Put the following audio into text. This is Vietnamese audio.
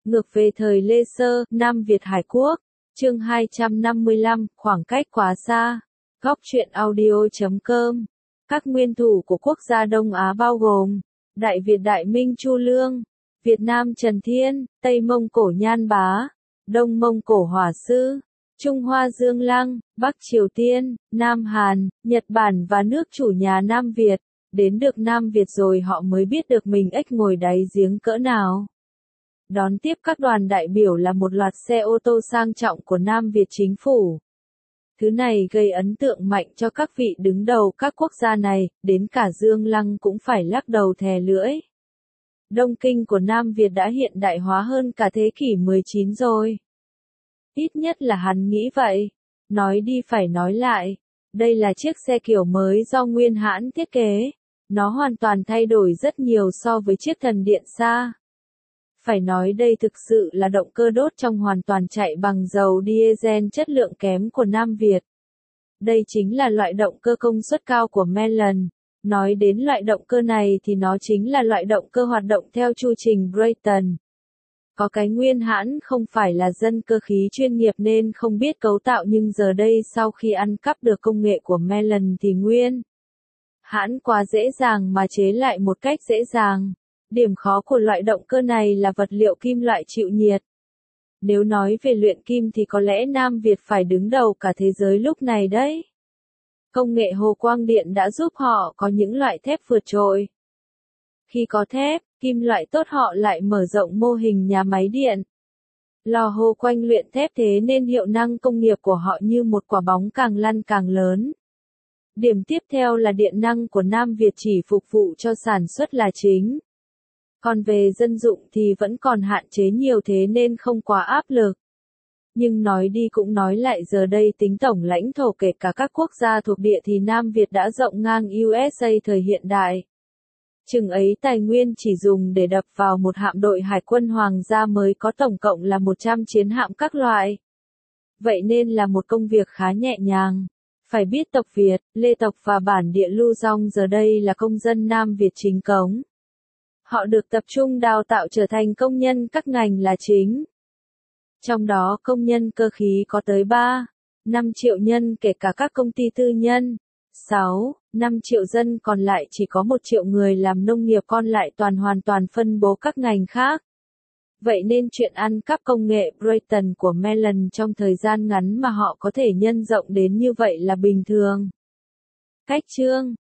Ngược về thời Lê Sơ, Nam Việt Hải Quốc. Chương 255, khoảng cách quá xa. Góc truyện audio.com. Các nguyên thủ của quốc gia Đông Á bao gồm Đại Việt Đại Minh Chu Lương, Việt Nam Trần Thiên, Tây Mông Cổ Nhan Bá, Đông Mông Cổ Hỏa Sư, Trung Hoa Dương Lăng, Bắc Triều Tiên, Nam Hàn, Nhật Bản và nước chủ nhà Nam Việt. Đến được Nam Việt rồi họ mới biết được mình ếch ngồi đáy giếng cỡ nào. Đón tiếp các đoàn đại biểu là một loạt xe ô tô sang trọng của Nam Việt chính phủ. Thứ này gây ấn tượng mạnh cho các vị đứng đầu các quốc gia này, đến cả Dương Lăng cũng phải lắc đầu thè lưỡi. Đông Kinh của Nam Việt đã hiện đại hóa hơn cả thế kỷ 19 rồi. Ít nhất là hắn nghĩ vậy. Nói đi phải nói lại. Đây là chiếc xe kiểu mới do Nguyên Hãn thiết kế. Nó hoàn toàn thay đổi rất nhiều so với chiếc thần điện xa. Phải nói đây thực sự là động cơ đốt trong hoàn toàn chạy bằng dầu diesel chất lượng kém của Nam Việt. Đây chính là loại động cơ công suất cao của Mellon. Nói đến loại động cơ này thì nó chính là loại động cơ hoạt động theo chu trình Brayton. Có cái Nguyên Hãn không phải là dân cơ khí chuyên nghiệp nên không biết cấu tạo, nhưng giờ đây sau khi ăn cắp được công nghệ của Mellon thì Nguyên Hãn quá dễ dàng mà chế lại một cách dễ dàng. Điểm khó của loại động cơ này là vật liệu kim loại chịu nhiệt. Nếu nói về luyện kim thì có lẽ Nam Việt phải đứng đầu cả thế giới lúc này đấy. Công nghệ hồ quang điện đã giúp họ có những loại thép vượt trội. Khi có thép, kim loại tốt họ lại mở rộng mô hình nhà máy điện. Lò hồ quanh luyện thép, thế nên hiệu năng công nghiệp của họ như một quả bóng càng lăn càng lớn. Điểm tiếp theo là điện năng của Nam Việt chỉ phục vụ cho sản xuất là chính. Còn về dân dụng thì vẫn còn hạn chế nhiều, thế nên không quá áp lực. Nhưng nói đi cũng nói lại, giờ đây tính tổng lãnh thổ kể cả các quốc gia thuộc địa thì Nam Việt đã rộng ngang USA thời hiện đại. Chừng ấy tài nguyên chỉ dùng để đập vào một hạm đội hải quân hoàng gia mới có tổng cộng là 100 chiến hạm các loại. Vậy nên là một công việc khá nhẹ nhàng. Phải biết tộc Việt, Lê tộc và bản địa Lưu Dong giờ đây là công dân Nam Việt chính cống. Họ được tập trung đào tạo trở thành công nhân các ngành là chính. Trong đó công nhân cơ khí có tới 5 triệu nhân kể cả các công ty tư nhân. 5 triệu dân còn lại chỉ có 1 triệu người làm nông nghiệp, còn lại hoàn toàn phân bố các ngành khác. Vậy nên chuyện ăn cắp công nghệ Brayton của Mellon trong thời gian ngắn mà họ có thể nhân rộng đến như vậy là bình thường. Cách chương